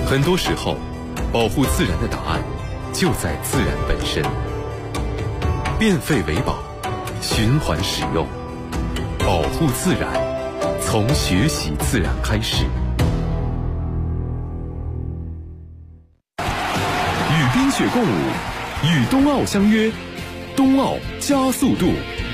很多时候，保护自然的答案就在自然本身。变废为宝，循环使用，保护自然，从学习自然开始。与冰雪共舞，与冬奥相约，冬奥加速度。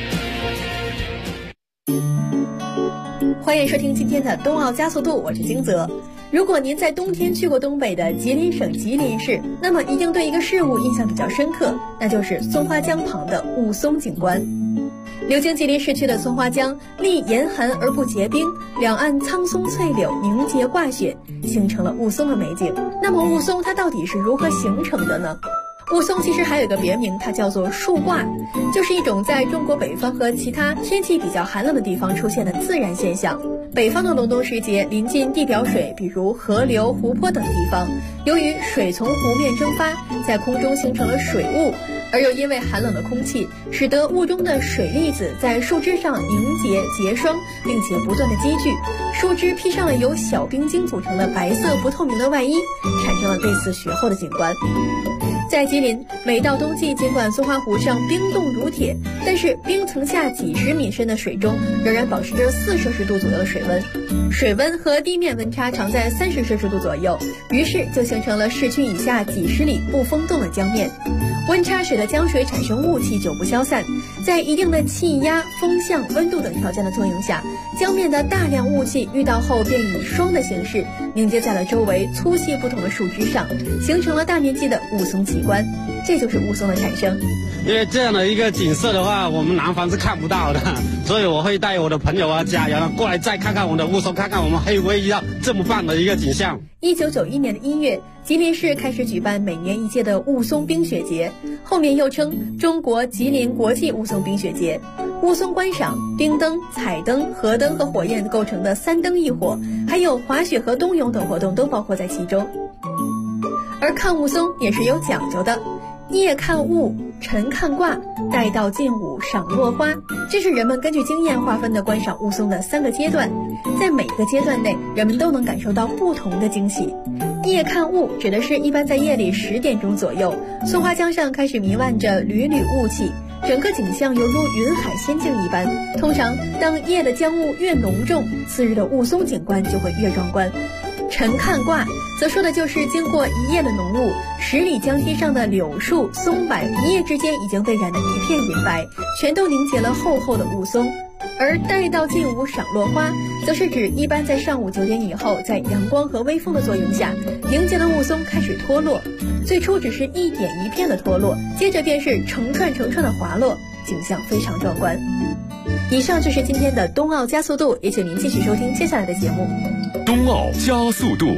欢迎收听今天的冬奥加速度，我是金泽。如果您在冬天去过东北的吉林省吉林市，那么一定对一个事物印象比较深刻，那就是松花江旁的雾凇景观。流经吉林市区的松花江历严寒而不结冰，两岸苍松翠柳凝结挂雪，形成了雾凇的美景。那么雾凇它到底是如何形成的呢？雾凇其实还有一个别名，它叫做树挂，就是一种在中国北方和其他天气比较寒冷的地方出现的自然现象。北方的隆冬时节，临近地表水，比如河流、湖泊等地方，由于水从湖面蒸发，在空中形成了水雾，而又因为寒冷的空气，使得雾中的水粒子在树枝上凝结结霜，并且不断的积聚，树枝披上了由小冰晶组成的白色不透明的外衣，产生了类似雪后的景观。在吉林，每到冬季，尽管松花湖上冰冻如铁，但是冰层下几十米深的水中仍然保持着4摄氏度左右的水温，水温和地面温差常在30摄氏度左右，于是就形成了市区以下几十里不封冻的江面。温差使得江水产生雾气，久不消散，在一定的气压、风向、温度等条件的作用下，江面的大量雾气遇到后便以霜的形式凝结在了周围粗细不同的树枝上，形成了大面积的雾凇奇观。这就是雾凇的产生。 因为这样的一个景色的话，我们南方是看不到的，所以我会带我的朋友啊、家人过来再看看我们的雾凇，看看我们还会遇到这么棒的一个景象。 1991年的1月，吉林市开始举办每年一届的雾凇冰雪节，后面又称中国吉林国际雾凇冰雪节。雾凇观赏、冰灯、彩灯、河灯和火焰构成的3灯1火，还有滑雪和冬泳等活动都包括在其中。而看雾凇也是有讲究的，夜看雾，晨看卦，待到近午赏落花，这是人们根据经验划分的观赏雾凇的3个阶段。在每个阶段内，人们都能感受到不同的惊喜。夜看雾指的是一般在夜里10点钟左右，松花江上开始弥漫着缕缕雾气，整个景象犹如云海仙境一般。通常当夜的江雾越浓重，次日的雾凇景观就会越壮观。晨看卦则说的就是经过一夜的浓雾，10里江堤上的柳树、松柏一夜之间已经被染得一片云白，全都凝结了厚厚的雾凇。而待到近午赏落花，则是指一般在上午9点以后，在阳光和微风的作用下，凝结的雾凇开始脱落。最初只是一点一片的脱落，接着便是成串成串的滑落，景象非常壮观。以上就是今天的冬奥加速度，也请您继续收听接下来的节目。 冬奥加速度。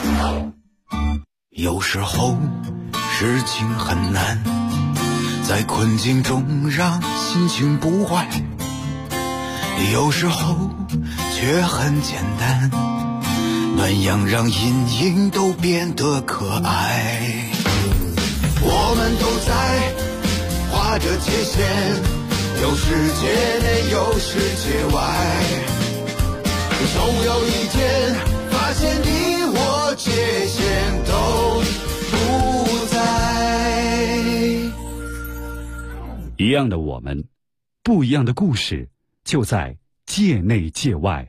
有时候事情很难，在困境中让心情不坏，有时候却很简单，暖阳让阴影都变得可爱。我们都在画着界限，有世界内有世界外，总有一天发现你我界限都不在。 一样的我们，不一样的故事，就在界内界外。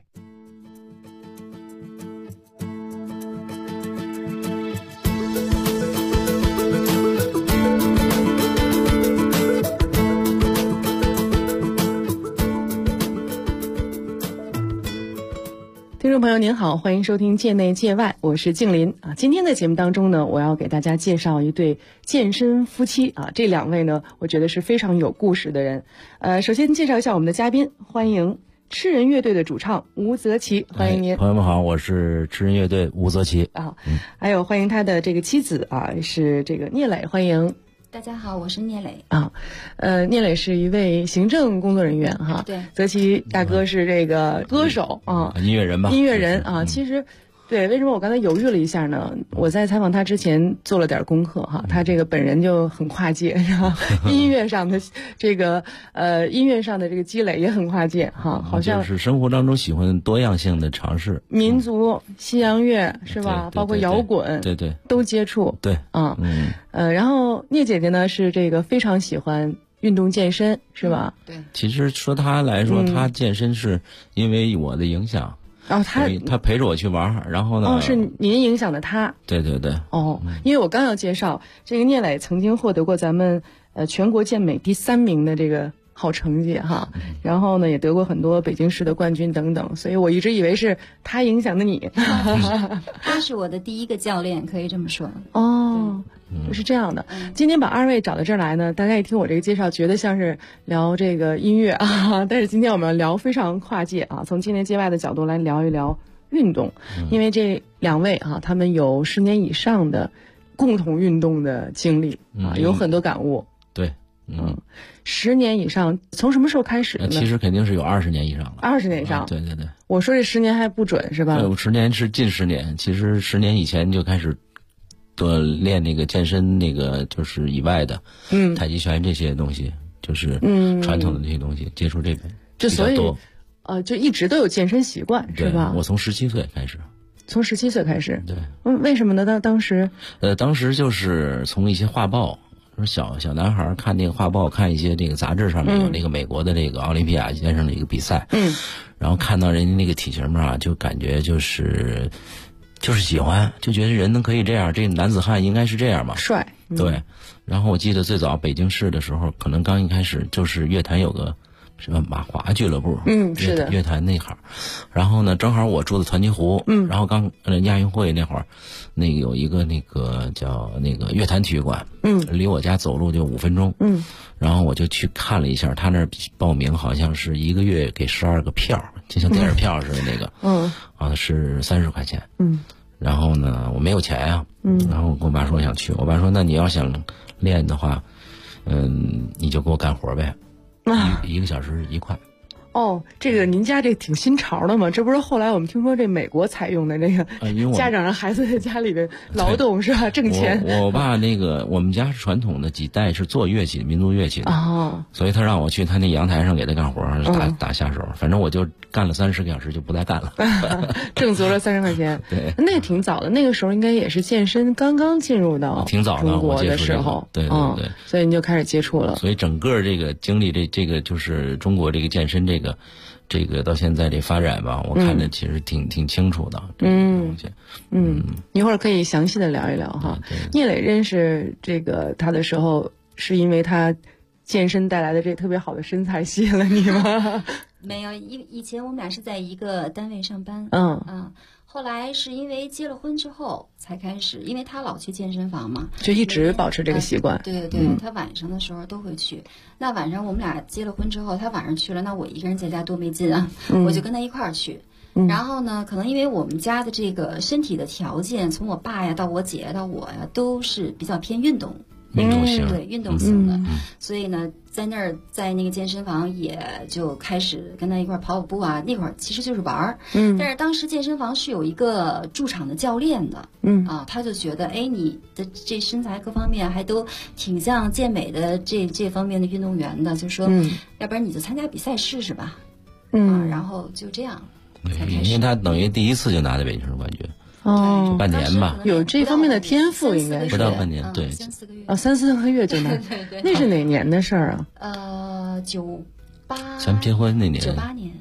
听众朋友您好，欢迎收听界内界外，我是静林啊。今天的节目当中呢，我要给大家介绍一对健身夫妻啊。这2位呢，我觉得是非常有故事的人。首先介绍一下我们的嘉宾，欢迎吃人乐队的主唱吴泽奇，欢迎您。 朋友们好，我是吃人乐队吴泽奇啊。还有欢迎他的这个妻子啊，是这个聂磊，欢迎。 大家好，我是聂磊啊。聂磊是一位行政工作人员哈。 对。 泽奇大哥是这个歌手啊， 音乐人吧。 音乐人啊，其实对，为什么我刚才犹豫了一下呢？我在采访他之前做了点功课哈，他这个本人就很跨界，音乐上的这个积累也很跨界哈，好像就是生活当中喜欢多样性的尝试， 民族、西洋乐是吧？包括摇滚， 对对， 都接触。 对， 然后聂姐姐呢是这个非常喜欢运动健身是吧？ 对， 其实说她来说，她健身是因为我的影响。他陪着我去玩，然后呢？ 是您影响的他。 对对对。 因为我刚要介绍这个聂磊曾经获得过咱们全国健美第3名的这个好成绩哈，然后呢也得过很多北京市的冠军等等，所以我一直以为是他影响的你。 他是我的第一个教练，可以这么说。 是这样的。今天把2位找到这儿来呢，大家一听我这个介绍，觉得像是聊这个音乐啊，但是今天我们要聊非常跨界啊，从境内界外的角度来聊一聊运动，因为这2位啊，他们有10年以上的共同运动的经历啊，有很多感悟。 对 ，10年以上，从什么时候开始呢？ 其实肯定是有20年以上了。 20年以上， 对对对。 我说这10年还不准是吧 ？10年是近10年，其实10年以前就开始多练那个健身，那个就是以外的，太极拳这些东西，就是传统的这些东西，接触这个就所以就一直都有健身习惯是吧？ 我从17岁开始。 从17岁开始。 对。 为什么呢？当时当时就是从一些画报。小男孩看那个画报，看一些这个杂志上面有那个美国的这个奥林匹亚先生的一个比赛，然后看到人家那个体型嘛，就感觉就是喜欢，就觉得人能可以这样，这男子汉应该是这样嘛， 帅。 对。然后我记得最早北京市的时候，可能刚一开始就是乐坛有个什么马华俱乐部， 是的， 乐坛那行。然后呢，正好我住的团结湖，然后刚亚运会那会儿，那个有一个那个叫那个乐坛体育馆，离我家走路就5分钟，然后我就去看了一下，他那儿报名好像是1个月给12个票，就像电影票似的那个，是30块钱，然后呢，我没有钱呀，然后我跟我爸说我想去，我爸说那你要想练的话，你就给我干活呗。1个小时1块。 这个您家这挺新潮的嘛？这不是后来我们听说这美国采用的这个家长让孩子在家里边劳动是吧？挣钱。 我爸那个我们家是传统的几代是做乐器，民族乐器的，所以他让我去他那阳台上给他干活，打下手，反正我就干了30个小时就不再干了， 挣足了30块钱。 对， 那挺早的，那个时候应该也是健身刚刚进入到挺早的中国的时候， 对对对， 所以你就开始接触了。 所以整个这个经历，这个就是中国这个健身这个到现在这发展吧，我看着其实挺清楚的。 一会儿可以详细的聊一聊哈。聂磊认识这个他的时候，是因为他健身带来的这特别好的身材吸引了你吗？ 没有，以前我们俩是在一个单位上班，后来是因为结了婚之后才开始，因为他老去健身房嘛， 就一直保持这个习惯。 对，他晚上的时候都会去。那晚上我们俩结了婚之后，他晚上去了，那我一个人在家多没劲啊，我就跟他一块儿去。然后呢，可能因为我们家的这个身体的条件，从我爸呀到我姐呀到我呀，都是比较偏运动型， 对，运动型的，所以呢，在那个健身房也就开始跟他一块跑步啊。那会儿其实就是玩儿，但是当时健身房是有一个驻场的教练的，他就觉得，你的这身材各方面还都挺像健美的这方面的运动员的，就说，要不然你就参加比赛试试吧，然后就这样才开始。 因为他等于第一次就拿的北京市冠军。半年吧， 有这方面的天赋，应该是不到半年，对 ，3-4个月 ，3-4个月就拿， 对， 那是哪年的事儿啊？98， 咱们结婚那年 ，98年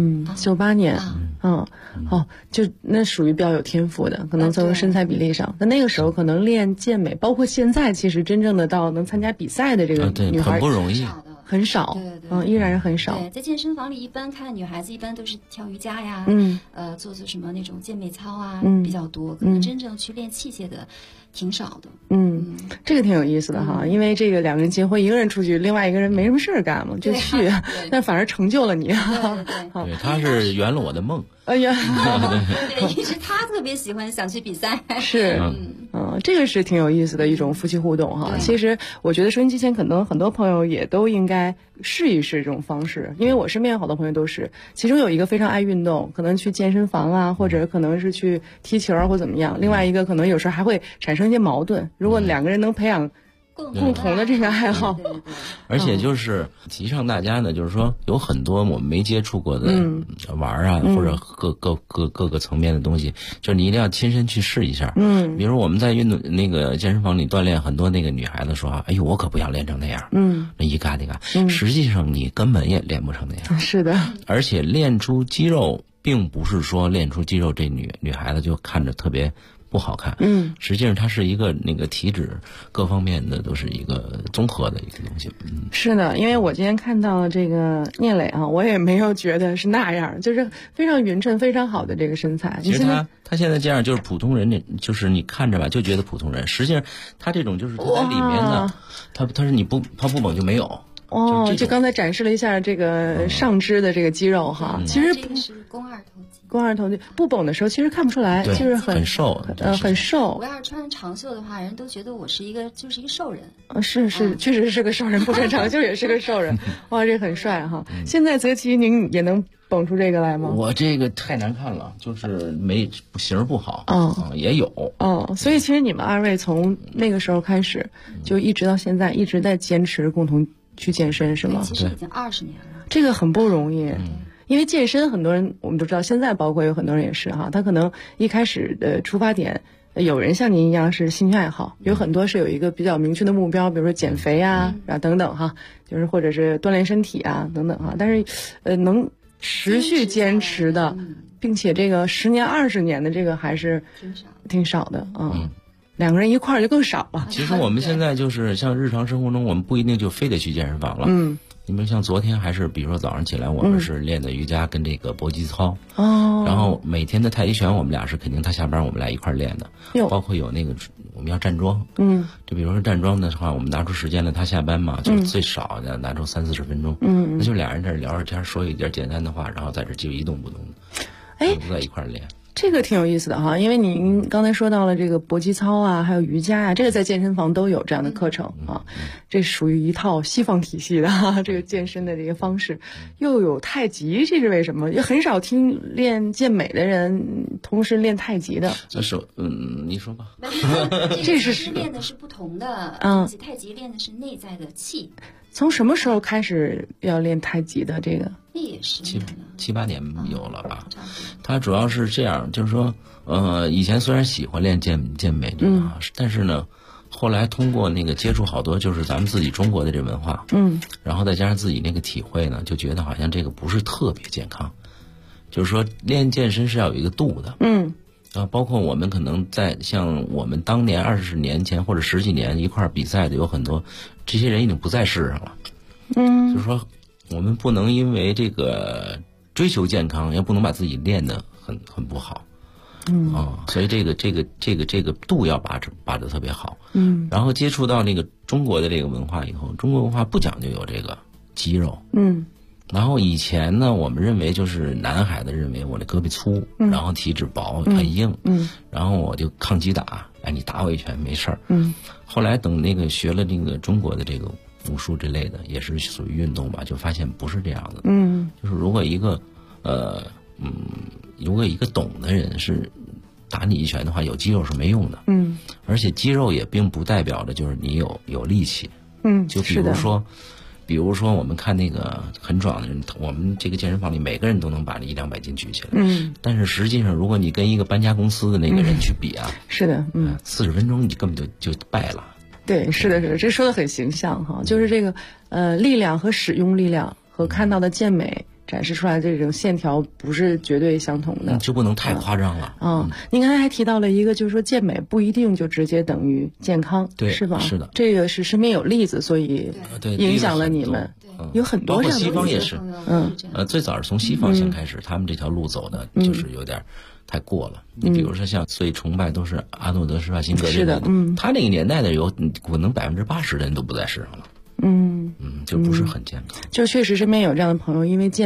，98年，就那属于比较有天赋的，可能从身材比例上，但那个时候可能练健美，包括现在，其实真正的到能参加比赛的这个女孩很不容易。 很少， 对， 依然是很少。 对，在健身房里，一般看女孩子一般都是跳瑜伽呀，做什么那种健美操啊，比较多。可能真正去练器械的挺少的。 这个挺有意思的哈，因为这个2个人结婚，一个人出去，另外一个人没什么事儿干嘛，就去，但反而成就了你。 对，他是圆了我的梦。 哎呀， 对，一直他特别想去比赛。 是， 这个是挺有意思的一种夫妻互动哈。其实我觉得收音机前可能很多朋友也都应该试一试这种方式，因为我身边有好多朋友都是，其中有一个非常爱运动，可能去健身房啊，或者可能是去踢球或怎么样，另外一个可能有时候还会产生一些矛盾。如果两个人能培养共同的这个爱好， 而且就是提倡大家呢，就是说有很多我们没接触过的玩啊，或者各个层面的东西，就是你一定要亲身去试一下。比如我们在运动那个健身房里锻炼，很多那个女孩子说：“哎呦，我可不想练成那样。”那一嘎一嘎，实际上你根本也练不成那样。 是的， 而且练出肌肉，并不是说练出肌肉这女孩子就看着特别不好看，实际上它是一个那个体脂各方面的都是一个综合的一个东西。 是的，因为我今天看到了这个聂磊啊，我也没有觉得是那样，就是非常匀称、非常好的这个身材。 其实他现在这样就是普通人，就是你看着吧就觉得普通人，实际上他这种就是他在里面呢，他是你不猛就没有。 就刚才展示了一下这个上肢的这个肌肉哈，其实这个是肱二头肌。 肱二头肌不绷的时候其实看不出来，就是很瘦， 很瘦。 我要是穿长袖的话，人都觉得我是一个瘦人。 是，确实是个瘦人，不穿长袖也是个瘦人。哇，这很帅哈！现在泽奇您也能绷出这个来吗？ 我这个太难看了，就是型不好。也有。 所以其实你们二位从那个时候开始，就一直到现在一直在坚持共同去健身是吗？ 其实已经20年了， 这个很不容易。因为健身很多人我们都知道，现在包括有很多人也是哈，他可能一开始的出发点，有人像您一样是兴趣爱好，有很多是有一个比较明确的目标，比如说减肥啊，等等哈，就是或者是锻炼身体啊等等哈。但是能持续坚持的，并且这个10年20年的这个还是挺少的啊。两个人一块儿就更少了。 其实我们现在就是像日常生活中，我们不一定就非得去健身房了。你们像昨天还是，比如说早上起来，我们是练的瑜伽跟这个搏击操。然后每天的太极拳，我们俩是肯定他下班我们俩一块儿练的。包括有那个我们要站桩。就比如说站桩的话，我们拿出时间来，他下班嘛，就最少的拿出30-40分钟。那就俩人在这聊着天，说一点简单的话，然后在这就一动不动的，都在一块儿练。 这个挺有意思的哈，因为您刚才说到了这个搏击操啊，还有瑜伽啊，这个在健身房都有这样的课程啊，这属于一套西方体系的哈，这个健身的这个方式，又有太极，这是为什么？也很少听练健美的人同时练太极的。 这是你说吧。 这是练的是不同的东西，太极练的是内在的气。 从什么时候开始要练太极的这个？ 那也是 7、8年有了吧？他主要是这样，就是说，以前虽然喜欢练健美这个，但是呢，后来通过那个接触好多就是咱们自己中国的这文化，然后再加上自己那个体会呢，就觉得好像这个不是特别健康。就是说，练健身是要有一个度的。包括我们可能在像我们当年20年前或者10几年一块儿比赛的有很多，这些人已经不在世上了。就是说我们不能因为这个追求健康，也不能把自己练得很不好。所以这个度要把得特别好。然后接触到那个中国的这个文化以后，中国文化不讲究有这个肌肉。然后以前呢，我们认为就是男孩子认为我的胳膊粗，然后体脂薄很硬，然后我就抗击打，你打我一拳没事儿。后来等那个学了那个中国的这个武术之类的，也是属于运动吧，就发现不是这样的。就是如果一个懂的人是打你一拳的话，有肌肉是没用的。而且肌肉也并不代表着就是你有力气。就比如说我们看那个很壮的人，我们这个健身房里每个人都能把这100-200斤举起来。但是实际上如果你跟一个搬家公司的那个人去比啊， 是的 ，40分钟你根本就败了。 对，是的，这说的很形象哈，就是这个力量和使用力量和看到的健美展示出来的这种线条不是绝对相同的， 就不能太夸张了。 您刚才还提到了一个，就是说健美不一定就直接等于健康， 对， 是吧？ 是的， 这个是身边有例子，所以影响了你们。有很多这样的例子， 包括西方也是。最早是从西方先开始，他们这条路走的就是有点太过了。你比如说像最崇拜都是阿诺德施瓦辛格这个，他那个年代的有可能80%的人都不在世上了。就不是很健康。 就确实身边有这样的朋友，因为健美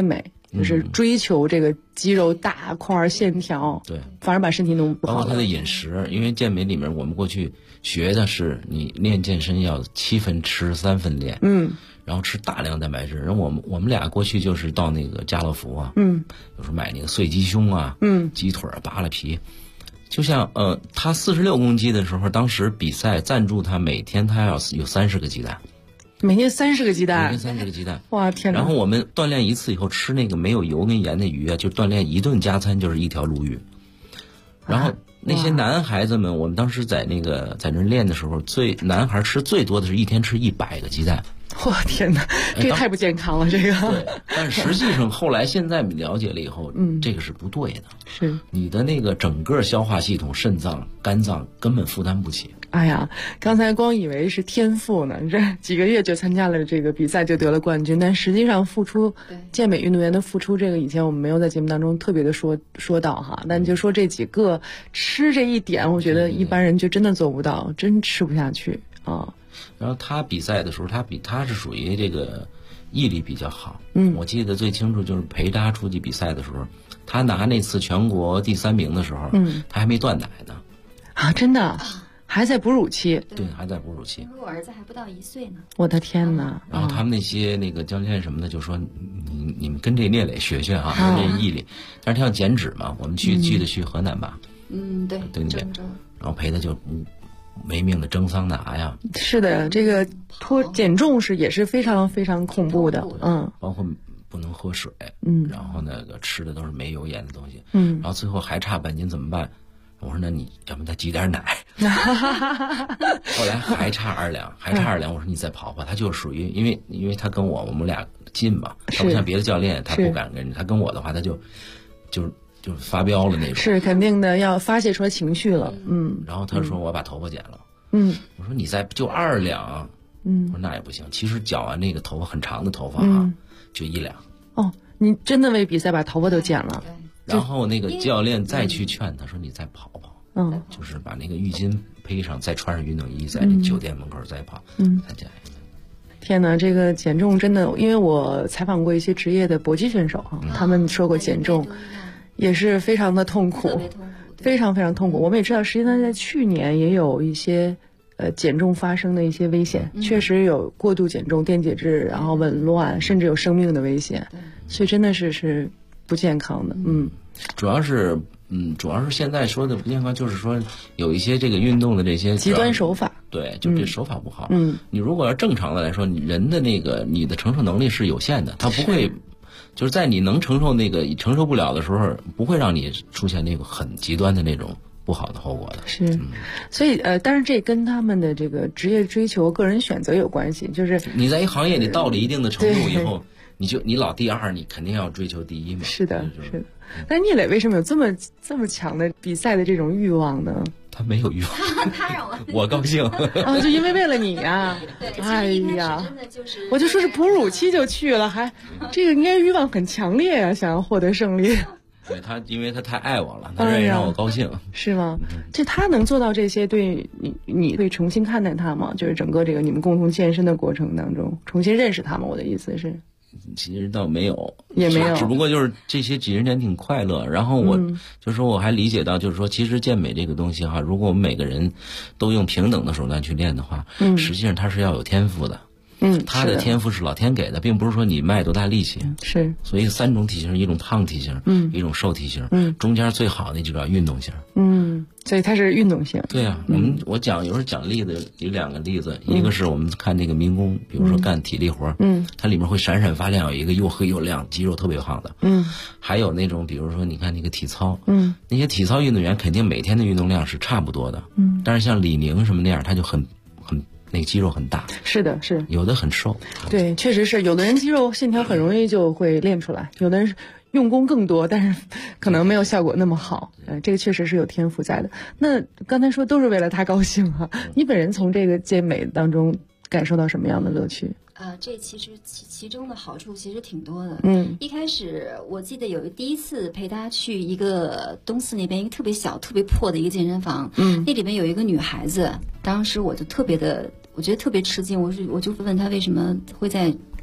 就是追求这个肌肉大块线条， 对， 反而把身体弄不好。 包括他的饮食，因为健美里面我们过去学的是你练健身要7分吃3分练，然后吃大量蛋白质。然后我们俩过去就是到那个家乐福啊，有时候买那个碎鸡胸啊，鸡腿扒了皮。就像他46公斤的时候，当时比赛赞助他每天他要有30个鸡蛋， 每天30个鸡蛋， 每天30个鸡蛋， 哇天哪！ 然后我们锻炼一次以后吃那个没有油跟盐的鱼啊，就锻炼一顿加餐就是一条鲈鱼。然后那些男孩子们，我们当时在那练的时候，男孩吃最多的是一天吃100个鸡蛋。 我天哪，这个太不健康了，这个。 对，但是实际上后来现在了解了以后，这个是不对的。 是你的那个整个消化系统、肾脏、肝脏根本负担不起。 哎呀，刚才光以为是天赋呢，这几个月就参加了这个比赛就得了冠军，但实际上付出健美运动员的付出，这个以前我们没有在节目当中特别的说到哈。但就说这几个吃这一点，我觉得一般人就真的做不到，真吃不下去啊。 然后他比赛的时候，他是属于这个毅力比较好。我记得最清楚就是陪他出去比赛的时候，他拿那次全国第3名的时候，他还没断奶呢。 啊，真的。还在哺乳期， 对，还在哺乳期。 我儿子还不到1岁呢。 我的天哪！ 然后他们那些那个教练什么的就说：“你们跟这聂磊学学啊，这毅力。”但是他要减脂嘛，我们去河南吧。 对， 对。然后陪他就没命的蒸桑拿呀。 是的，这个减重也是非常非常恐怖的， 包括不能喝水，然后那个吃的都是没油盐的东西，然后最后还差半斤怎么办？我说那你要不再挤点奶。后来还差2两，我说你再跑跑。他就属于因为他跟我们俩近嘛，他不像别的教练，他不敢跟你。他跟我的话，他就发飙了那种。是肯定的，要发泄出来情绪了。 然后他说我把头发剪了。我说你就2两。我说那也不行。其实剪完那个头发很长的头发啊，就1两。 哦，你真的为比赛把头发都剪了？ 然后那个教练再去劝他说：“你再跑跑，就是把那个浴巾披上，再穿上运动衣，在那酒店门口再跑，再减。” 天哪，这个减重真的，因为我采访过一些职业的搏击选手他们说过减重也是非常的痛苦，非常非常痛苦。我们也知道，实际上在去年也有一些减重发生的一些危险，确实有过度减重、电解质，然后紊乱，甚至有生命的危险，所以真的是不健康的。 主要是现在说的不健康，就是说有一些这个运动的这些极端手法， 对，就这手法不好。你如果要正常的来说，人的那个你的承受能力是有限的，它不会就是在你能承受不了的时候，不会让你出现那个很极端的那种不好的后果的。 是，所以当然这跟他们的这个职业追求、个人选择有关系。就是你在一行业里到了一定的程度以后，你老第2，你肯定要追求第1嘛。 是的，是的。但聂磊为什么有这么强的比赛的这种欲望呢？ 他没有欲望， 他让我高兴就因为为了你呀！哎呀，我就说是哺乳期就去了，还这个应该欲望很强烈啊，想要获得胜利。 对他，因为他太爱我了，他愿意让我高兴， 是吗？这他能做到这些，对你会重新看待他吗？就是整个这个你们共同健身的过程当中，重新认识他吗？我的意思是。 其实倒没有， 也没有， 只不过就是这些几十年挺快乐。然后我就说我还理解到，就是说其实健美这个东西哈，如果我们每个人都用平等的手段去练的话，实际上它是要有天赋的。他的天赋是老天给的，并不是说你卖多大力气。是，所以3种体型，一种胖体型，一种瘦体型，中间最好的就叫运动型。 所以它是运动型。 对啊，我有时候讲例子有2个例子，一个是我们看那个民工，比如说干体力活，它里面会闪闪发亮，有一个又黑又亮，肌肉特别胖的。还有那种比如说你看那个体操，那些体操运动员肯定每天的运动量是差不多的。但是像李宁什么那样，他就很那个肌肉很大。是的，是有的很瘦。对，确实是有的人肌肉线条很容易就会练出来，有的人是用功更多，但是可能没有效果那么好。这个确实是有天赋在的。那刚才说都是为了他高兴哈，你本人从这个健美当中感受到什么样的乐趣？ 这其实其中的好处其实挺多的。一开始我记得第一次陪他去一个东四那边一个特别小、特别破的一个健身房，那里面有一个女孩子，当时我就我觉得特别吃惊，我就问她为什么会在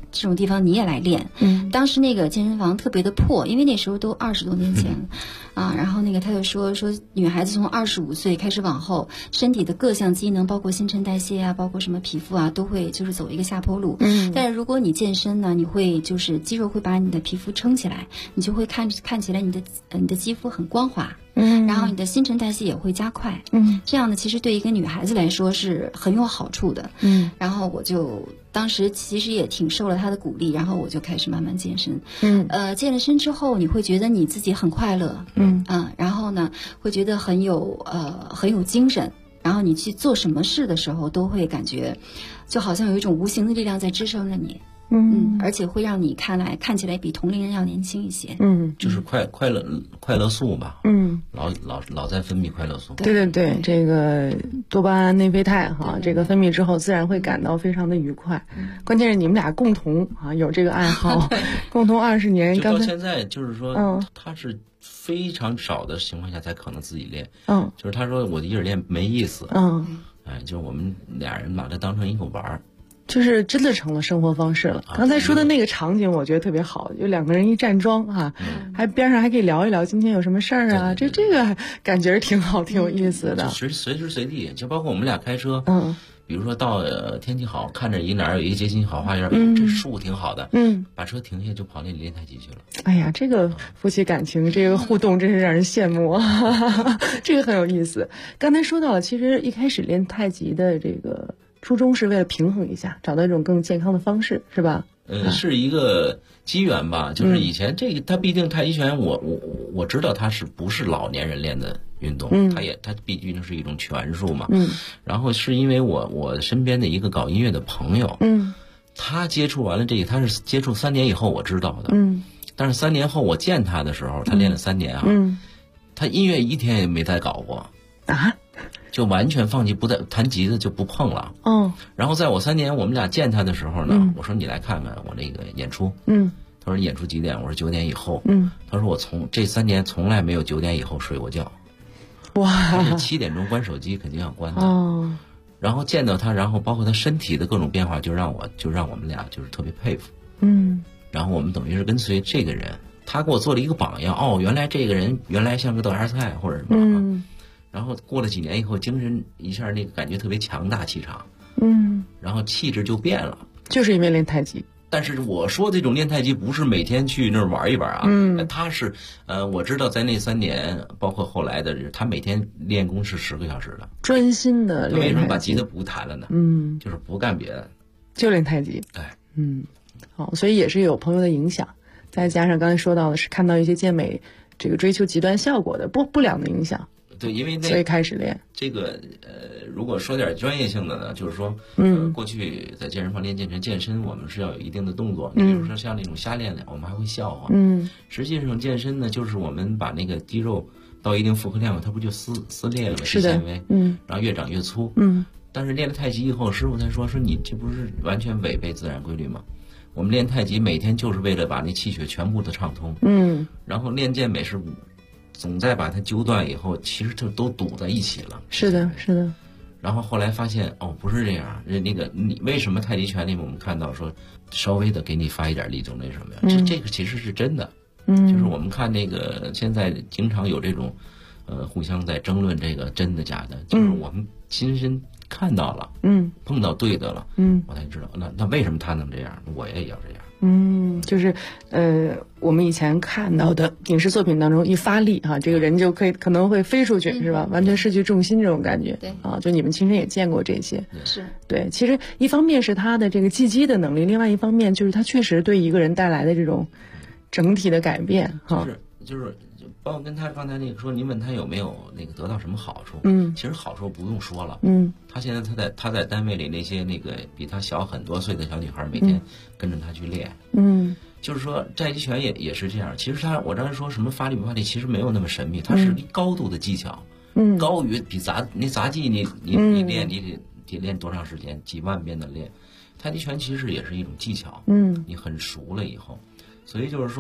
这种地方你也来练。当时那个健身房特别的破，因为那时候都20多年前了。然后那个他就说女孩子从25岁开始往后，身体的各项机能，包括新陈代谢啊，包括什么皮肤啊，都会就是走一个下坡路。但是如果你健身呢，你会就是肌肉会把你的皮肤撑起来，你就会看起来你的肌肤很光滑。然后你的新陈代谢也会加快。这样呢，其实对一个女孩子来说是很有好处的。然后我就当时其实也挺受了她的鼓励，然后我就开始慢慢健身。健了身之后，你会觉得你自己很快乐。然后呢，会觉得很有精神。然后你去做什么事的时候，都会感觉就好像有一种无形的力量在支撑着你。而且会让你看起来比同龄人要年轻一些。 就是快乐素吧。老在分泌快乐素。 对对对，这个多巴胺、内啡肽这个分泌之后，自然会感到非常的愉快。关键是你们俩共同有这个爱好，共同20年。 就到现在，就是说，他是非常少的情况下才可能自己练。就是他说我一人练没意思。就是我们俩人把它当成一个玩儿。 就是真的成了生活方式了。刚才说的那个场景，我觉得特别好，就2个人一站桩还边上还可以聊一聊今天有什么事儿啊，这个感觉挺好，挺有意思的。 随时随地，就包括我们俩开车，比如说到天气好，看着哪儿有一个街心好花园，这树挺好的，把车停下就跑那里练太极去了。 哎呀，这个夫妻感情，这个互动真是让人羡慕。这个很有意思。刚才说到了，其实一开始练太极的这个初衷是为了平衡一下，找到一种更健康的方式，是吧？ 是一个机缘吧。就是以前这个，它毕竟太极拳，我知道它不是老年人练的运动，它毕竟是一种拳术嘛。然后是因为我身边的一个搞音乐的朋友，他接触完了这个，他是接触3年以后我知道的。但是3年后我见他的时候，他练了3年他音乐一天也没再搞过就完全放弃，不再弹吉他就不碰了。然后在我3年我们俩见他的时候呢，我说你来看看我那个演出。他说演出几点？我说9点以后。他说我这3年从来没有9点以后睡过觉。 哇！ 而且7点钟关手机肯定要关的。然后见到他，然后包括他身体的各种变化，就让我们俩就是特别佩服。然后我们等于是跟随这个人，他给我做了一个榜样。原来这个人原来像个豆芽菜或者什么。然后过了几年以后，精神一下那个感觉特别强大，气场。然后气质就变了， 就是因为练太极。 但是我说这种练太极不是每天去那儿玩一玩他是我知道在那3年，包括后来的他每天练功是10个小时的， 专心的练太极。 为什么把吉他不弹了呢？就是不干别的， 就练太极。好，所以也是有朋友的影响，再加上刚才说到的是看到一些健美这个追求极端效果的不良的影响。 对，因为所以开始练这个如果说点专业性的呢，就是说过去在健身房练健身，我们是要有一定的动作。比如说像那种瞎练我们还会笑话。实际上健身呢，就是我们把那个肌肉到一定负荷量，它不就撕裂了吗？ 是的。 纤维，然后越长越粗。但是练了太极以后，师傅才说你这不是完全违背自然规律吗？我们练太极每天就是为了把那气血全部的畅通。然后练健美是总在把它揪断以后，其实就都堵在一起了。 是的，是的。 然后后来发现不是这样，那个你为什么太极拳里面我们看到说稍微的给你发一点力就那什么呀？这个其实是真的。就是我们看那个现在经常有这种互相在争论这个真的假的，就是我们亲身看到了，碰到对的了，我才知道那为什么他能这样，我也要这样。 就是我们以前看到的影视作品当中，一发力这个人就可能会飞出去，是吧？完全失去重心这种感觉。 对就你们亲身也见过这些。 是对，其实一方面是他的这个技击的能力，另外一方面就是他确实对一个人带来的这种整体的改变。 就是包括跟他刚才那个说，您问他有没有那个得到什么好处？其实好处不用说了。他现在他在单位里那些那个比他小很多岁的小女孩，每天跟着他去练。就是说太极拳也是这样。其实我刚才说什么发力不发力，其实没有那么神秘，它是高度的技巧。高于比杂技你练你得练多长时间，几万遍的练。太极拳其实也是一种技巧。你很熟了以后，所以就是说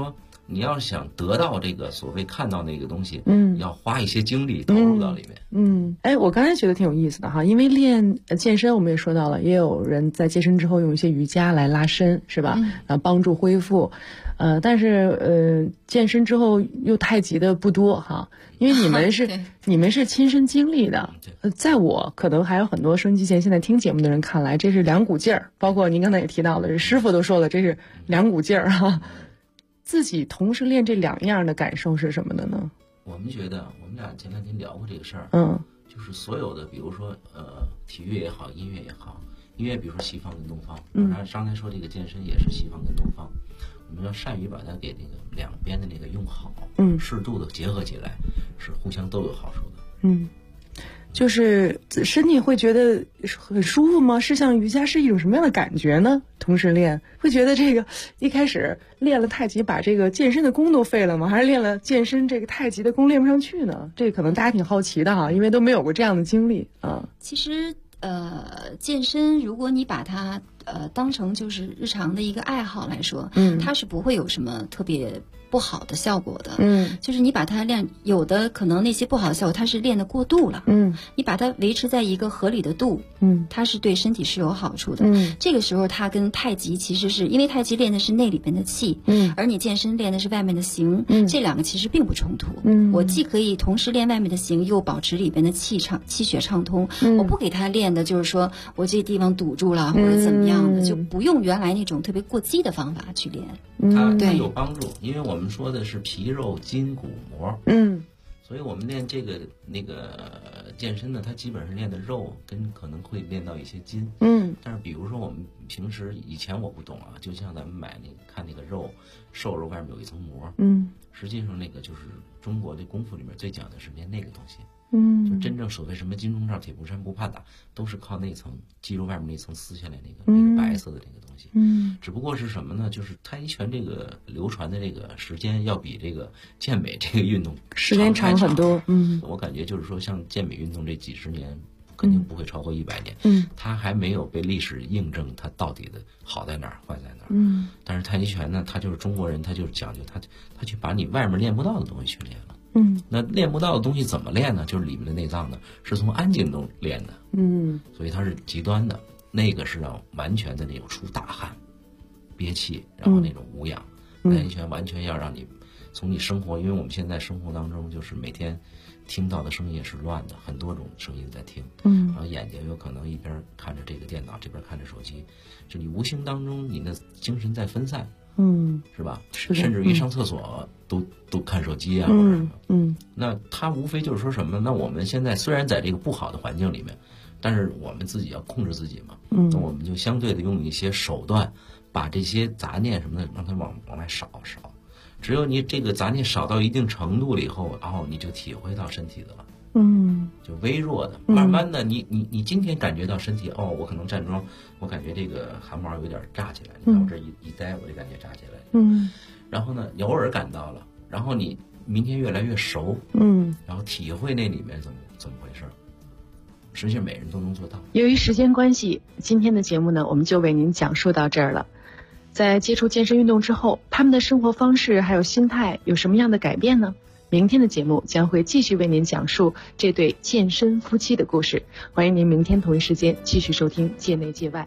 你要想得到这个所谓看到那个东西，要花一些精力投入到里面。 哎，我刚才觉得挺有意思的哈，因为练健身我们也说到了，也有人在健身之后用一些瑜伽来拉伸，是吧？帮助恢复。但是健身之后又太极的不多哈，因为你们是亲身经历的。在我可能还有很多收音机前现在听节目的人看来，这是两股劲儿。包括您刚才也提到了，师傅都说了，这是两股劲儿哈。自己同时练这两样的感受是什么的呢？ 我们觉得，我们俩前两天聊过这个事儿，就是所有的，比如说体育也好，音乐也好，音乐比如说西方跟东方，刚才说这个健身也是西方跟东方，我们要善于把它给那个两边的那个用好，适度的结合起来，是互相都有好处的。 就是身体会觉得很舒服吗？是像瑜伽是一种什么样的感觉呢？同时练会觉得这个一开始练了太极把这个健身的功都废了吗？还是练了健身这个太极的功练不上去呢？这个可能大家挺好奇的哈，因为都没有过这样的经历啊。 其实健身如果你把它当成就是日常的一个爱好来说，它是不会有什么特别不好的效果的。就是你把它练，有的可能那些不好的效果它是练得过度了。你把它维持在一个合理的度，它是对身体是有好处的。这个时候它跟太极其实是因为太极练的是内里边的气，而你健身练的是外面的形，这两个其实并不冲突。我既可以同时练外面的形，又保持里边的气血畅通。我不给他练的就是说我这地方堵住了或者怎么样的，就不用原来那种特别过激的方法去练。 它有帮助，因为我们说的是皮肉筋骨膜，所以我们练这个那个健身呢，它基本上练的肉跟可能会练到一些筋，但是比如说我们平时以前我不懂啊，就像咱们买那个看那个肉，瘦肉外面有一层膜，实际上那个就是中国的功夫里面最讲的是练那个东西。就真正所谓什么金钟罩铁布衫不怕打，都是靠那层肌肉外面那层撕下来那个白色的那个东西。只不过是什么呢？就是太极拳这个流传的这个时间要比这个健美这个运动时间长很多。 我感觉就是说，像健美运动这几十年肯定不会超过100年。它还没有被历史印证它到底的好在哪儿，坏在哪儿。但是太极拳呢，它就是中国人，他就是讲究他去把你外面练不到的东西去练了。那练不到的东西怎么练呢？就是里面的内脏呢，是从安静中练的。所以它是极端的，那个是让完全的那种出大汗、憋气，然后那种无氧。太极拳完全要让你从你生活，因为我们现在生活当中就是每天听到的声音也是乱的，很多种声音在听。然后眼睛有可能一边看着这个电脑，这边看着手机，就你无形当中你的精神在分散。是吧？甚至于上厕所都看手机啊，或者什么。那它无非就是说什么？那我们现在虽然在这个不好的环境里面，但是我们自己要控制自己嘛。那我们就相对的用一些手段，把这些杂念什么的让它往外少。只有你这个杂念少到一定程度了以后，然后你就体会到身体的了。就微弱的，慢慢的，你今天感觉到身体我可能站桩，我感觉这个汗毛有点炸起来，你看我这一待，我就感觉炸起来。然后呢，你偶尔感到了，然后你明天越来越熟，然后体会那里面怎么回事，实际上每人都能做到。 由于时间关系，今天的节目呢，我们就为您讲述到这儿了。在接触健身运动之后，他们的生活方式还有心态有什么样的改变呢？明天的节目将会继续为您讲述这对健身夫妻的故事，欢迎您明天同一时间继续收听《界内界外》。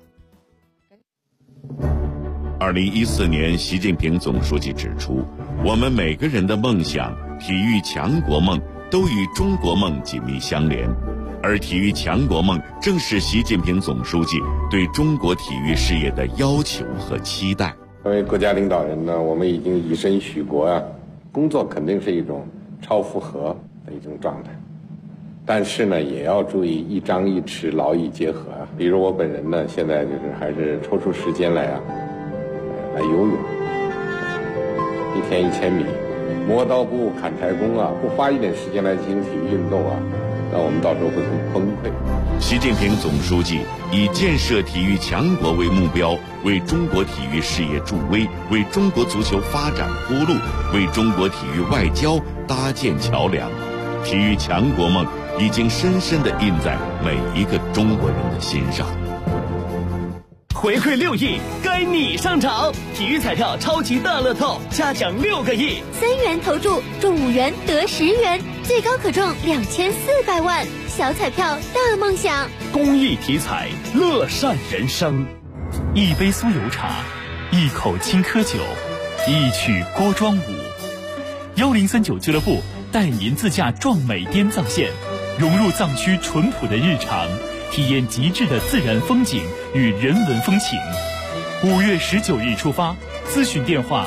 2014年，习近平总书记指出，我们每个人的梦想、体育强国梦都与中国梦紧密相连，而体育强国梦正是习近平总书记对中国体育事业的要求和期待。 作为国家领导人呢，我们已经以身许国啊。工作肯定是一种超负荷的一种状态，但是呢，也要注意一张一弛，劳逸结合啊。比如我本人呢，现在就是还是抽出时间来游泳，1天1000米，磨刀不误砍柴工啊，不花一点时间来进行体育运动啊，那我们到时候会很崩溃。 习近平总书记以建设体育强国为目标，为中国体育事业助威，为中国足球发展铺路，为中国体育外交搭建桥梁。体育强国梦已经深深地印在每一个中国人的心上。 回馈6亿，该你上场！体育彩票超级大乐透，嘉奖6个亿 ，3元投注中5元得10元，最高可中2400万。小彩票大梦想， 公益体彩，乐善人生。 一杯酥油茶，一口青稞酒，一曲郭庄舞。1039俱乐部带您自驾壮美滇藏线，融入藏区淳朴的日常，体验极致的自然风景与人文风情。5月19日出发，咨询电话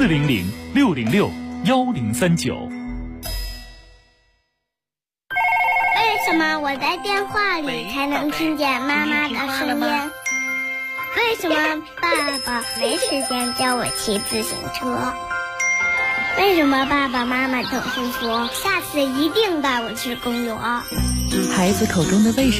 400-606-1039。 为什么我在电话里才能听见妈妈的声音？为什么爸爸没时间教我骑自行车？为什么爸爸妈妈总是说下次一定带我去公园？ 孩子口中的为什么